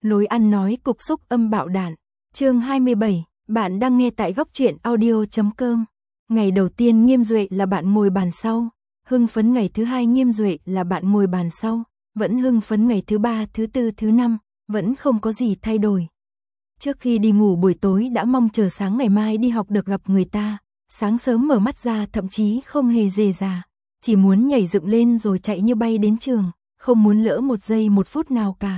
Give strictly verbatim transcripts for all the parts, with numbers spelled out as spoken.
Lối ăn nói cục xúc âm bạo đạn. Chương hai mươi bảy, bạn đang nghe tại góc truyện audio chấm com. Ngày đầu tiên Nghiêm Duệ là bạn ngồi bàn sau, hưng phấn ngày thứ hai Nghiêm Duệ là bạn ngồi bàn sau, vẫn hưng phấn ngày thứ ba, thứ tư, thứ năm, vẫn không có gì thay đổi. Trước khi đi ngủ buổi tối đã mong chờ sáng ngày mai đi học được gặp người ta, sáng sớm mở mắt ra thậm chí không hề dề dà, chỉ muốn nhảy dựng lên rồi chạy như bay đến trường, không muốn lỡ một giây một phút nào cả.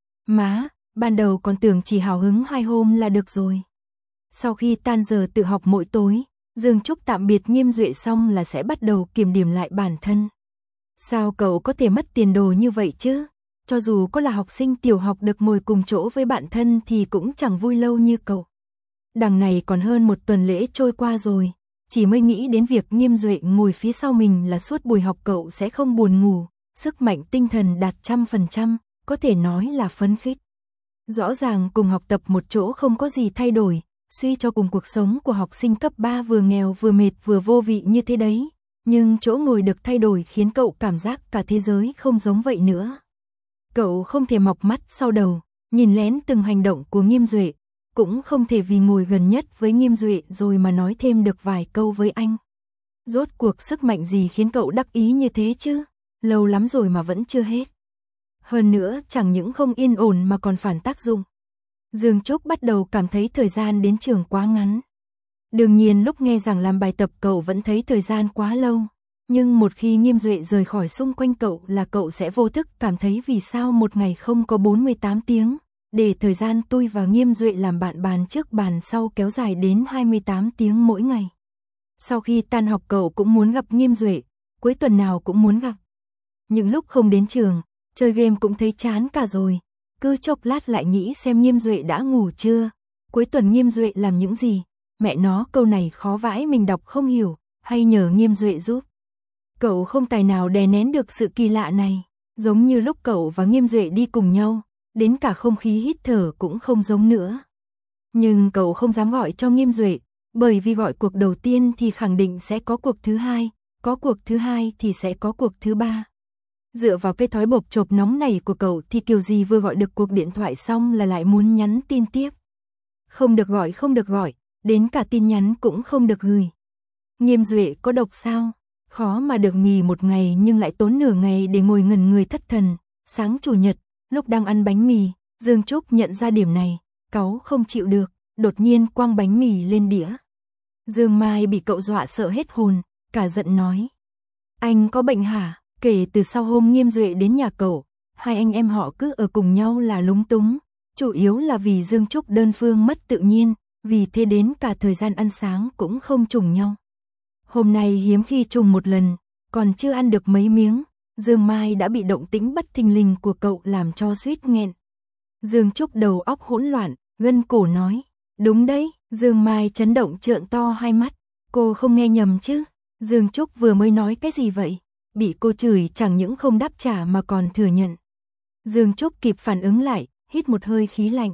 Má, ban đầu còn tưởng chỉ hào hứng hai hôm là được rồi. Sau khi tan giờ tự học mỗi tối, Dương Trúc tạm biệt Nghiêm Duệ xong là sẽ bắt đầu kiểm điểm lại bản thân. Sao cậu có thể mất tiền đồ như vậy chứ? Cho dù có là học sinh tiểu học được ngồi cùng chỗ với bạn thân thì cũng chẳng vui lâu như cậu. Đằng này còn hơn một tuần lễ trôi qua rồi, chỉ mới nghĩ đến việc Nghiêm Duệ ngồi phía sau mình là suốt buổi học cậu sẽ không buồn ngủ, sức mạnh tinh thần đạt trăm phần trăm, có thể nói là phấn khích. Rõ ràng cùng học tập một chỗ không có gì thay đổi, suy cho cùng cuộc sống của học sinh cấp ba vừa nghèo vừa mệt vừa vô vị như thế đấy, nhưng chỗ ngồi được thay đổi khiến cậu cảm giác cả thế giới không giống vậy nữa. Cậu không thể mọc mắt sau đầu, nhìn lén từng hành động của Nghiêm Duệ, cũng không thể vì ngồi gần nhất với Nghiêm Duệ rồi mà nói thêm được vài câu với anh. Rốt cuộc sức mạnh gì khiến cậu đắc ý như thế chứ? Lâu lắm rồi mà vẫn chưa hết. Hơn nữa chẳng những không yên ổn mà còn phản tác dụng. Dương Trúc bắt đầu cảm thấy thời gian đến trường quá ngắn. Đương nhiên lúc nghe giảng làm bài tập cậu vẫn thấy thời gian quá lâu. Nhưng một khi Nghiêm Duệ rời khỏi xung quanh cậu là cậu sẽ vô thức cảm thấy vì sao một ngày không có bốn mươi tám tiếng. Để thời gian tôi và Nghiêm Duệ làm bạn bàn trước bàn sau kéo dài đến hai mươi tám tiếng mỗi ngày. Sau khi tan học cậu cũng muốn gặp Nghiêm Duệ, cuối tuần nào cũng muốn gặp. Những lúc không đến trường, chơi game cũng thấy chán cả rồi, cứ chốc lát lại nghĩ xem Nghiêm Duệ đã ngủ chưa, cuối tuần Nghiêm Duệ làm những gì, mẹ nó câu này khó vãi mình đọc không hiểu, hay nhờ Nghiêm Duệ giúp. Cậu không tài nào đè nén được sự kỳ lạ này, giống như lúc cậu và Nghiêm Duệ đi cùng nhau, đến cả không khí hít thở cũng không giống nữa. Nhưng cậu không dám gọi cho Nghiêm Duệ, bởi vì gọi cuộc đầu tiên thì khẳng định sẽ có cuộc thứ hai, có cuộc thứ hai thì sẽ có cuộc thứ ba. Dựa vào cái thói bộp chộp nóng này của cậu thì kiểu gì vừa gọi được cuộc điện thoại xong là lại muốn nhắn tin tiếp. Không được gọi không được gọi, đến cả tin nhắn cũng không được gửi. Nghiêm Duệ có độc sao? Khó mà được nghỉ một ngày nhưng lại tốn nửa ngày để ngồi ngẩn người thất thần. Sáng chủ nhật, lúc đang ăn bánh mì, Dương Trúc nhận ra điểm này, cáu không chịu được, đột nhiên quăng bánh mì lên đĩa. Dương Mai bị cậu dọa sợ hết hồn, cả giận nói. Anh có bệnh hả? Kể từ sau hôm Nghiêm Duệ đến nhà cậu, hai anh em họ cứ ở cùng nhau là lúng túng, chủ yếu là vì Dương Trúc đơn phương mất tự nhiên, vì thế đến cả thời gian ăn sáng cũng không trùng nhau. Hôm nay hiếm khi trùng một lần, còn chưa ăn được mấy miếng, Dương Mai đã bị động tĩnh bất thình lình của cậu làm cho suýt nghẹn. Dương Trúc đầu óc hỗn loạn, gân cổ nói, đúng đấy, Dương Mai chấn động trợn to hai mắt, cô không nghe nhầm chứ, Dương Trúc vừa mới nói cái gì vậy? Bị cô chửi chẳng những không đáp trả mà còn thừa nhận. Dương Trúc kịp phản ứng lại, hít một hơi khí lạnh.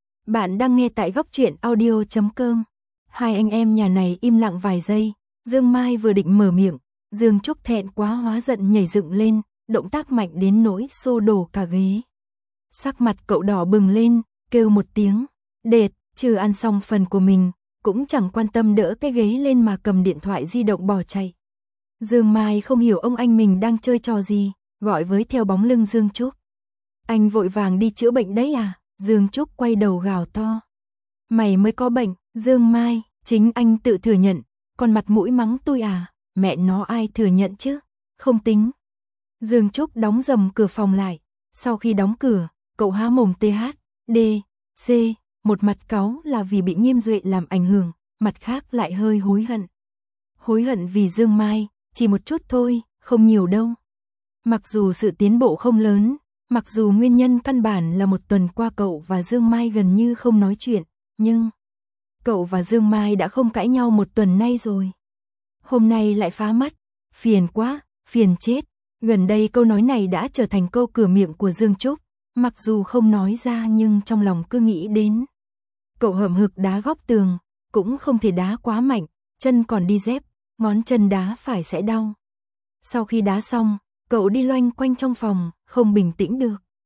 Bạn đang nghe tại góc truyện audio chấm com. Hai anh em nhà này im lặng vài giây, Dương Mai vừa định mở miệng, Dương Trúc thẹn quá hóa giận nhảy dựng lên, động tác mạnh đến nỗi xô đổ cả ghế. Sắc mặt cậu đỏ bừng lên, kêu một tiếng, đệt, trừ ăn xong phần của mình, cũng chẳng quan tâm đỡ cái ghế lên mà cầm điện thoại di động bỏ chạy. Dương Mai không hiểu ông anh mình đang chơi trò gì, gọi với theo bóng lưng Dương Trúc. Anh vội vàng đi chữa bệnh đấy à? Dương Trúc quay đầu gào to. Mày mới có bệnh, Dương Mai, chính anh tự thừa nhận, còn mặt mũi mắng tôi à? Mẹ nó ai thừa nhận chứ? Không tính. Dương Trúc đóng dầm cửa phòng lại, sau khi đóng cửa, cậu há mồm tê hát, đê, xê, một mặt cáu là vì bị Nghiêm Duệ làm ảnh hưởng, mặt khác lại hơi hối hận. Hối hận vì Dương Mai, chỉ một chút thôi, không nhiều đâu. Mặc dù sự tiến bộ không lớn, mặc dù nguyên nhân căn bản là một tuần qua cậu và Dương Mai gần như không nói chuyện, nhưng cậu và Dương Mai đã không cãi nhau một tuần nay rồi. Hôm nay lại phá mắt, phiền quá, phiền chết. Gần đây câu nói này đã trở thành câu cửa miệng của Dương Trúc, mặc dù không nói ra nhưng trong lòng cứ nghĩ đến. Cậu hậm hực đá góc tường, cũng không thể đá quá mạnh, chân còn đi dép, ngón chân đá phải sẽ đau. Sau khi đá xong, cậu đi loanh quanh trong phòng, không bình tĩnh được.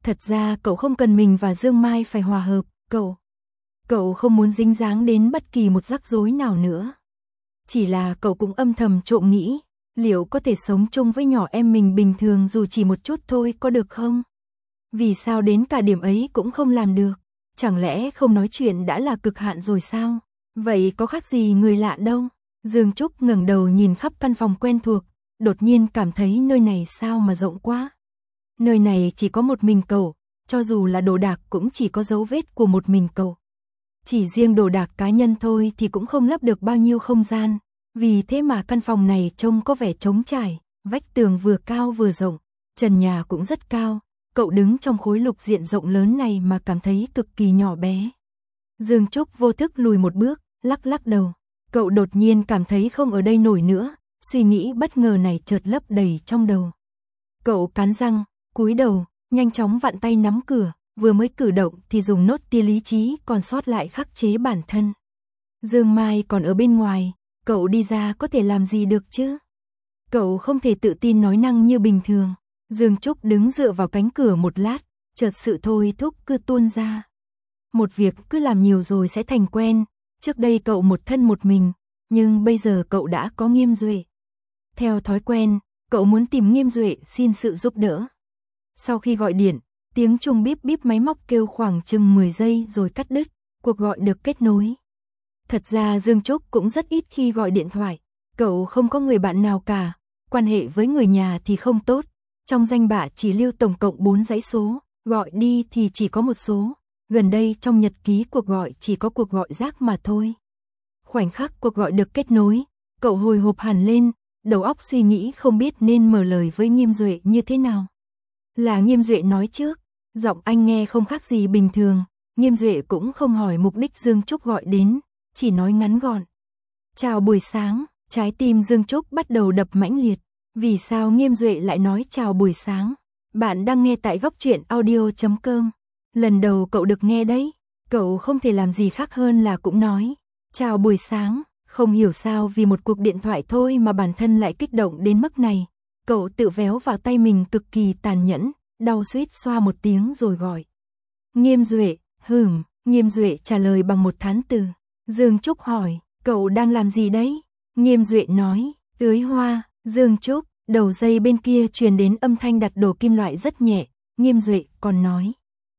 Thật ra cậu không cần mình và Dương Mai phải hòa hợp, cậu. Cậu không muốn dính dáng đến bất kỳ một rắc rối nào nữa. Chỉ là cậu cũng âm thầm trộm nghĩ, liệu có thể sống chung với nhỏ em mình bình thường dù chỉ một chút thôi có được không? Vì sao đến cả điểm ấy cũng không làm được? Chẳng lẽ không nói chuyện đã là cực hạn rồi sao? Vậy có khác gì người lạ đâu? Dương Trúc ngẩng đầu nhìn khắp căn phòng quen thuộc, đột nhiên cảm thấy nơi này sao mà rộng quá. Nơi này chỉ có một mình cậu, cho dù là đồ đạc cũng chỉ có dấu vết của một mình cậu. Chỉ riêng đồ đạc cá nhân thôi thì cũng không lấp được bao nhiêu không gian, vì thế mà căn phòng này trông có vẻ trống trải, vách tường vừa cao vừa rộng, trần nhà cũng rất cao, cậu đứng trong khối lục diện rộng lớn này mà cảm thấy cực kỳ nhỏ bé. Dương Trúc vô thức lùi một bước, lắc lắc đầu, cậu đột nhiên cảm thấy không ở đây nổi nữa, suy nghĩ bất ngờ này chợt lấp đầy trong đầu. Cậu cắn răng, cúi đầu, nhanh chóng vặn tay nắm cửa, vừa mới cử động thì dùng nốt tia lý trí còn sót lại khắc chế bản thân. Dương Mai còn ở bên ngoài, cậu đi ra có thể làm gì được chứ? Cậu không thể tự tin nói năng như bình thường. Dương Trúc đứng dựa vào cánh cửa một lát, chợt sự thôi thúc cứ tuôn ra. Một việc cứ làm nhiều rồi sẽ thành quen, trước đây cậu một thân một mình, nhưng bây giờ cậu đã có Nghiêm Duệ. Theo thói quen, cậu muốn tìm Nghiêm Duệ xin sự giúp đỡ. Sau khi gọi điện, tiếng chuông bíp bíp máy móc kêu khoảng chừng mười giây rồi cắt đứt, cuộc gọi được kết nối. Thật ra Dương Trúc cũng rất ít khi gọi điện thoại, cậu không có người bạn nào cả, quan hệ với người nhà thì không tốt, trong danh bạ chỉ lưu tổng cộng bốn dãy số, gọi đi thì chỉ có một số, gần đây trong nhật ký cuộc gọi chỉ có cuộc gọi rác mà thôi. Khoảnh khắc cuộc gọi được kết nối, cậu hồi hộp hẳn lên, đầu óc suy nghĩ không biết nên mở lời với Nghiêm Duệ như thế nào. Là Nghiêm Duệ nói trước, giọng anh nghe không khác gì bình thường, Nghiêm Duệ cũng không hỏi mục đích Dương Trúc gọi đến, chỉ nói ngắn gọn. Chào buổi sáng, trái tim Dương Trúc bắt đầu đập mãnh liệt, vì sao Nghiêm Duệ lại nói chào buổi sáng? Bạn đang nghe tại góc truyện audio chấm com. Lần đầu cậu được nghe đấy, cậu không thể làm gì khác hơn là cũng nói, chào buổi sáng, không hiểu sao vì một cuộc điện thoại thôi mà bản thân lại kích động đến mức này. Cậu tự véo vào tay mình cực kỳ tàn nhẫn, đau suýt xoa một tiếng rồi gọi. Nghiêm Duệ, hừm, Nghiêm Duệ trả lời bằng một thán từ. Dương Trúc hỏi, cậu đang làm gì đấy? Nghiêm Duệ nói, tưới hoa. Dương Trúc, đầu dây bên kia truyền đến âm thanh đặt đồ kim loại rất nhẹ, Nghiêm Duệ còn nói.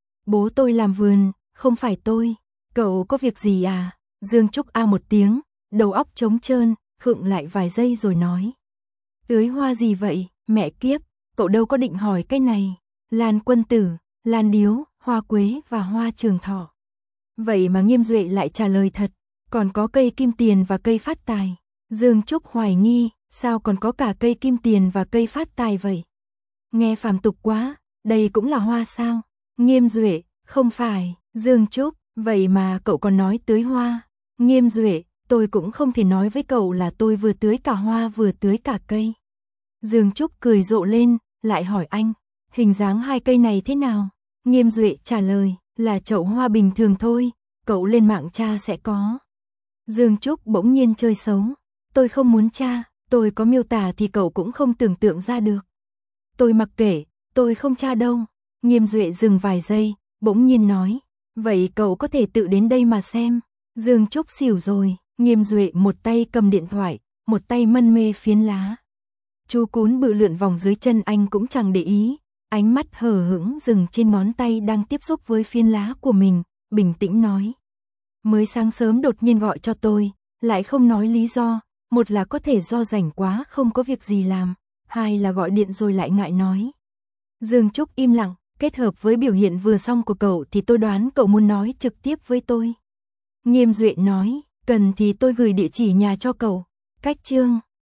Bố tôi làm vườn, không phải tôi, cậu có việc gì à? Dương Trúc a một tiếng, đầu óc trống trơn, khựng lại vài giây rồi nói. Tưới hoa gì vậy, mẹ kiếp, cậu đâu có định hỏi cái này. Lan quân tử, lan điếu, hoa quế và hoa trường thọ. Vậy mà Nghiêm Duệ lại trả lời thật, còn có cây kim tiền và cây phát tài. Dương Trúc hoài nghi, sao còn có cả cây kim tiền và cây phát tài vậy? Nghe phàm tục quá, đây cũng là hoa sao? Nghiêm Duệ, không phải. Dương Trúc, vậy mà cậu còn nói tưới hoa. Nghiêm Duệ, tôi cũng không thể nói với cậu là tôi vừa tưới cả hoa vừa tưới cả cây. Dương Trúc cười rộ lên, lại hỏi anh, hình dáng hai cây này thế nào? Nghiêm Duệ trả lời, là chậu hoa bình thường thôi, cậu lên mạng tra sẽ có. Dương Trúc bỗng nhiên chơi xấu, tôi không muốn tra, tôi có miêu tả thì cậu cũng không tưởng tượng ra được. Tôi mặc kệ, tôi không tra đâu. Nghiêm Duệ dừng vài giây, bỗng nhiên nói, vậy cậu có thể tự đến đây mà xem. Dương Trúc xỉu rồi, Nghiêm Duệ một tay cầm điện thoại, một tay mân mê phiến lá. Chú cún bự lượn vòng dưới chân anh cũng chẳng để ý, ánh mắt hờ hững dừng trên ngón tay đang tiếp xúc với phiến lá của mình, bình tĩnh nói. Mới sáng sớm đột nhiên gọi cho tôi, lại không nói lý do, một là có thể do rảnh quá không có việc gì làm, hai là gọi điện rồi lại ngại nói. Dương Trúc im lặng, kết hợp với biểu hiện vừa xong của cậu thì tôi đoán cậu muốn nói trực tiếp với tôi. Nghiêm Duệ nói, cần thì tôi gửi địa chỉ nhà cho cậu. Cách chương